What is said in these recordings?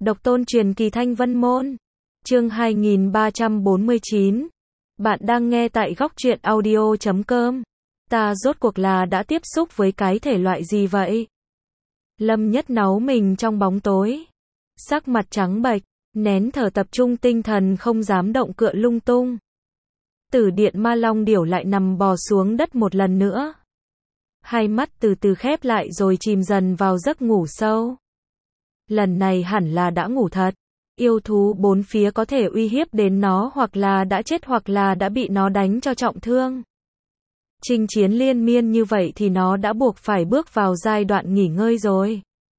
Độc tôn truyền kỳ Thanh Vân Môn. Chương 2349. Bạn đang nghe tại góc truyện audio.com. Ta rốt cuộc là đã tiếp xúc với cái thể loại gì vậy? Lâm Nhất náu mình trong bóng tối. Sắc mặt trắng bệch, nén thở tập trung tinh thần không dám động cựa lung tung. Tử điện ma long điểu lại nằm bò xuống đất một lần nữa. Hai mắt từ từ khép lại rồi chìm dần vào giấc ngủ sâu. Lần này hẳn là đã ngủ thật. Yêu thú bốn phía có thể uy hiếp đến nó hoặc là đã chết hoặc là đã bị nó đánh cho trọng thương. Chinh chiến liên miên như vậy thì nó đã buộc phải bước vào giai đoạn nghỉ ngơi rồi.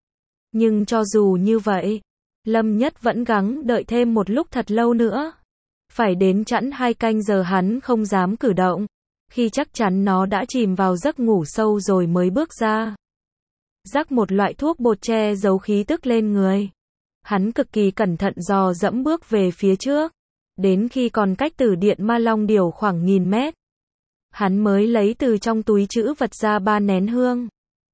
Nhưng cho dù như vậy, Lâm Nhất vẫn gắng đợi thêm một lúc thật lâu nữa. Phải đến chẵn 2 canh giờ hắn không dám cử động. Khi chắc chắn nó đã chìm vào giấc ngủ sâu rồi mới bước ra. Rắc một loại thuốc bột che giấu khí tức lên người. Hắn cực kỳ cẩn thận dò dẫm bước về phía trước. Đến khi còn cách tử điện ma long điểu khoảng 1000 mét. Hắn mới lấy từ trong túi trữ vật ra 3 nén hương.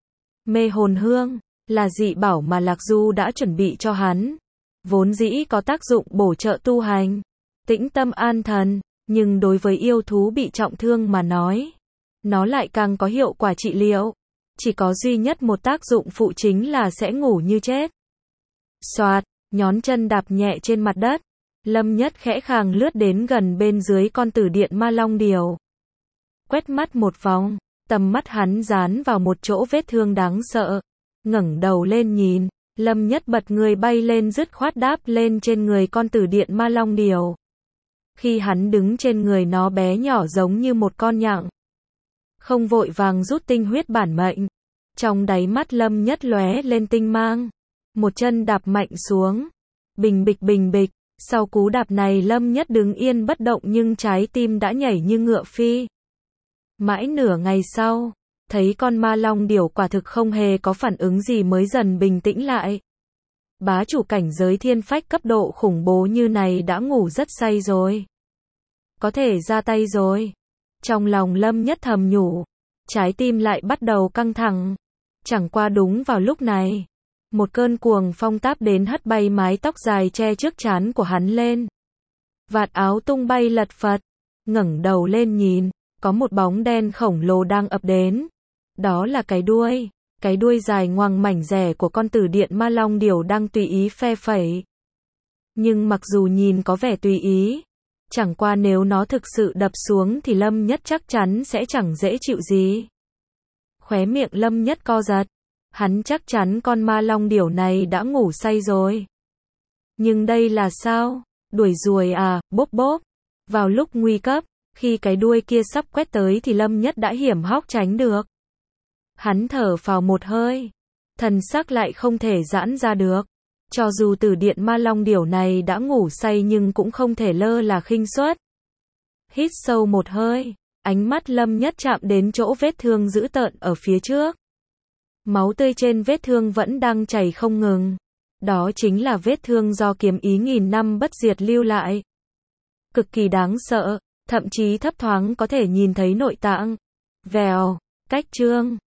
Mê hồn hương là dị bảo mà Lạc Du đã chuẩn bị cho hắn. Vốn dĩ có tác dụng bổ trợ tu hành, tĩnh tâm an thần, nhưng đối với yêu thú bị trọng thương mà nói, nó lại càng có hiệu quả trị liệu. Chỉ có duy nhất một tác dụng phụ chính là sẽ ngủ như chết. Xoạt, nhón chân đạp nhẹ trên mặt đất. Lâm Nhất khẽ khàng lướt đến gần bên dưới con tử điện ma long điểu. Quét mắt một vòng, tầm mắt hắn dán vào một chỗ vết thương đáng sợ. Ngẩng đầu lên nhìn, Lâm Nhất bật người bay lên dứt khoát đáp lên trên người con tử điện ma long điểu. Khi hắn đứng trên người nó bé nhỏ giống như một con nhặng. Không vội vàng rút tinh huyết bản mệnh. Trong đáy mắt Lâm Nhất lóe lên tinh mang. Một chân đạp mạnh xuống. Bình bịch bình bịch. Sau cú đạp này Lâm Nhất đứng yên bất động nhưng trái tim đã nhảy như ngựa phi. Mãi nửa ngày sau, thấy con ma long điểu quả thực không hề có phản ứng gì mới dần bình tĩnh lại. Bá chủ cảnh giới thiên phách cấp độ khủng bố như này đã ngủ rất say rồi. Có thể ra tay rồi. Trong lòng Lâm Nhất thầm nhủ. Trái tim lại bắt đầu căng thẳng. Chẳng qua đúng vào lúc này. Một cơn cuồng phong táp đến hất bay mái tóc dài che trước trán của hắn lên. Vạt áo tung bay lật phật. Ngẩng đầu lên nhìn. Có một bóng đen khổng lồ đang ập đến. Đó là cái đuôi. Cái đuôi dài ngoằng mảnh rẻ của con tử điện ma long điểu đang tùy ý phe phẩy. Nhưng mặc dù nhìn có vẻ tùy ý. Chẳng qua nếu nó thực sự đập xuống thì Lâm Nhất chắc chắn sẽ chẳng dễ chịu gì. Khóe miệng Lâm Nhất co giật. Hắn chắc chắn con ma long điểu này đã ngủ say rồi. Nhưng đây là sao? Đuổi ruồi à, bốp bốp. Vào lúc nguy cấp, khi cái đuôi kia sắp quét tới thì Lâm Nhất đã hiểm hóc tránh được. Hắn thở phào một hơi. Thần sắc lại không thể giãn ra được. Cho dù tử điện ma long điểu này đã ngủ say nhưng cũng không thể lơ là khinh suất. Hít sâu một hơi, ánh mắt Lâm Nhất chạm đến chỗ vết thương dữ tợn ở phía trước. Máu tươi trên vết thương vẫn đang chảy không ngừng. Đó chính là vết thương do kiếm ý 1000 năm bất diệt lưu lại. Cực kỳ đáng sợ, thậm chí thấp thoáng có thể nhìn thấy nội tạng. Vèo, cách chương.